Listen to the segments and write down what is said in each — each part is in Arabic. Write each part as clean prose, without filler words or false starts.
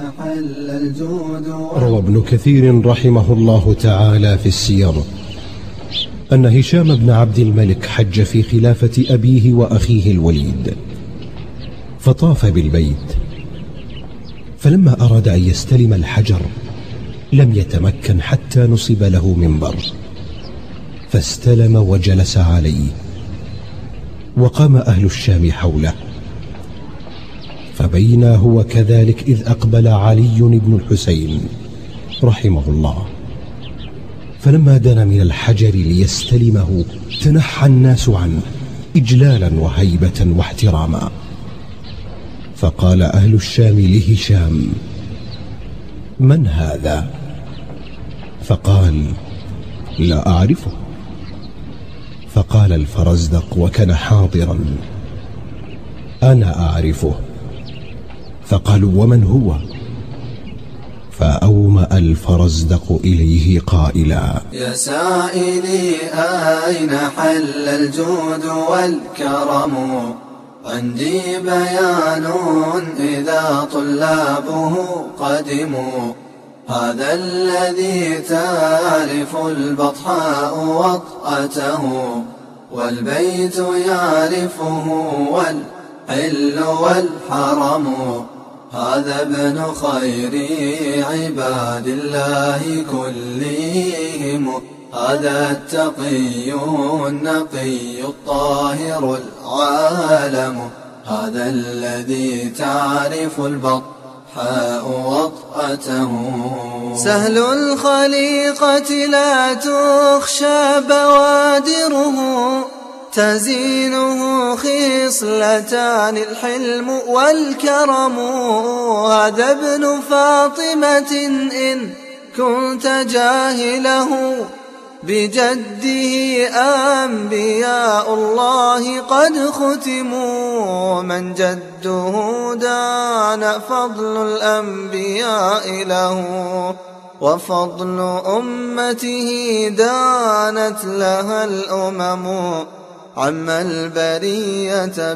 حل الجود. روى ابن كثير رحمه الله تعالى في السير أن هشام بن عبد الملك حج في خلافة أبيه وأخيه الوليد، فطاف بالبيت، فلما أراد أن يستلم الحجر لم يتمكن حتى نصب له منبر، فاستلم وجلس عليه، وقام أهل الشام حوله، فبينا هو كذلك إذ أقبل علي بن الحسين رحمه الله، فلما دنا من الحجر ليستلمه تنحى الناس عنه إجلالا وهيبة واحتراما، فقال أهل الشام لهشام: من هذا؟ فقال: لا أعرفه. فقال الفرزدق وكان حاضرا: أنا أعرفه. فقالوا: ومن هو؟ فأومأ الفرزدق إليه قائلا: يا سائلي أين حل الجود والكرم؟ عندي بيان إذا طلابه قدموا، هذا الذي تعرف البطحاء وطأته، والبيت يعرفه والحل والحرم، هذا ابن خير عباد الله كلهم، هذا التقي النقي الطاهر العالم، هذا الذي تعرف البطحاء وطأته. سهل الخليقة لا تخشى بوادره، تزينه خصلتان الحلم والكرم، هذا ابن فاطمة إن كنت جاهله، بجده أنبياء الله قد ختموا، من جده دان فضل الأنبياء له، وفضل أمته دانت لها الأمم، عم البرية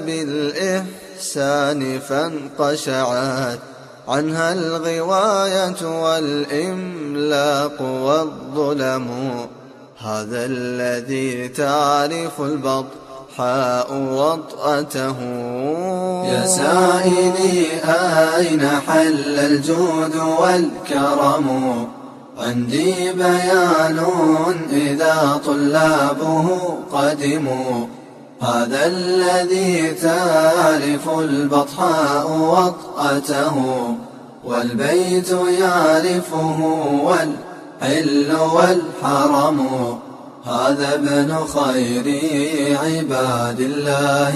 بالإحسان فانقشعت عنها الغواية والإملاق والظلم، هذا الذي تعرف البطحاء وطأته. يا سائلي أين حل الجود والكرم؟ عندي بيان إذا طلابه قدموا، هذا الذي تعرف البطحاء وطأته، والبيت يعرفه والحل والحرم، هذا ابن خير عباد الله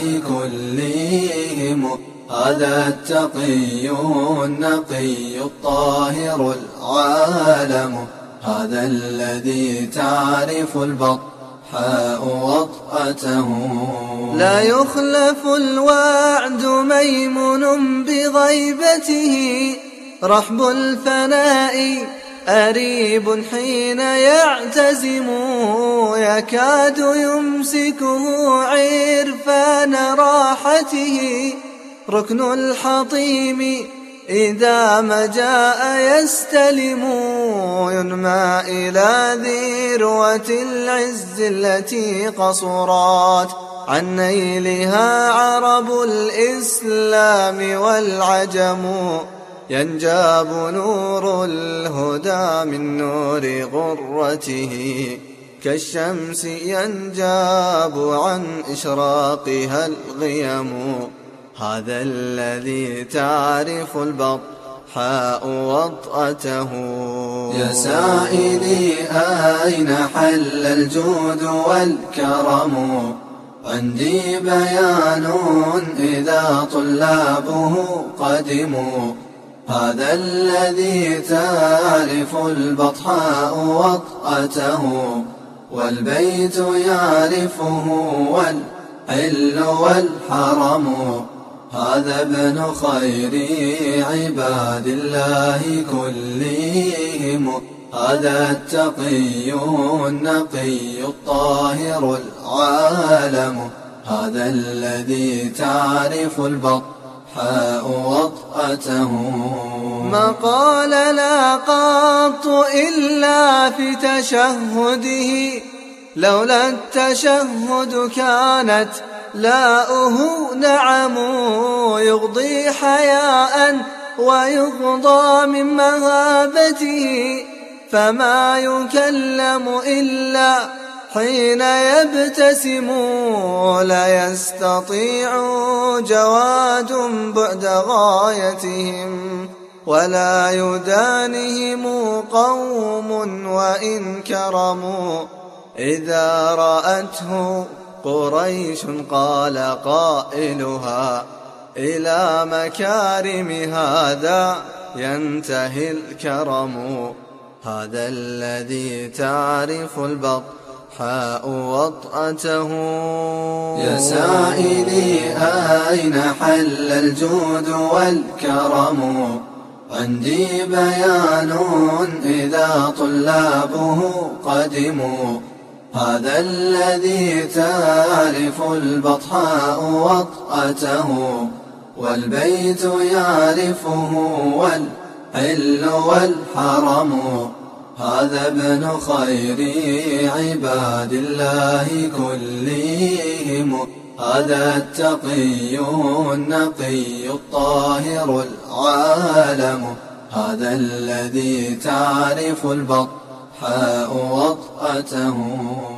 كلهم، هذا التقي النقي الطاهر العالم، هذا الذي تعرف البطحاء وطأته. لا يخلف الوعد ميمون بغيبته، رحب الفناء أريب حين يعتزم، يكاد يمسكه عرفان راحته، ركن الحطيم إذا ما جاء يستلم، ينمى إلى ذروة العز التي قصرت عن نيلها عرب الإسلام والعجم، ينجاب نور الهدى من نور غرته، كالشمس ينجاب عن إشراقها الغيم، هذا الذي تعرف البطحاء وطأته. يا سائلي أين حل الجود والكرم؟ عندي بيان إذا طلابه قدموا، هذا الذي تعرف البطحاء وطأته، والبيت يعرفه والحل والحرم، هذا ابن خير عباد الله كلهم، هذا التقي النقي الطاهر العالم، هذا الذي تعرف البطحاء وطأته. ما قال لا قط إلا في تشهده، لولا التشهد كانت لاؤه نعم. يغضي حياء ويغضى من مهابته، فما يكلم إلا حين يبتسم. لا يستطيع جواد بعد غايتهم، ولا يدانهم قوم وإن كرموا. إذا رأته قريش قال قائلها إلى مكارم هذا ينتهي الكرم. هذا الذي تعرف البطحاء وطأته. يا سائلي أين حل الجود والكرم؟ عندي بيان إذا طلابه قدموا. هذا الذي تعرف البطحاء وطأته، والبيت يعرفه والحل والحرم. هذا ابن خير عباد الله كلهم، هذا التقي النقي الطاهر العالم. هذا الذي تعرف البطحاء وطأته.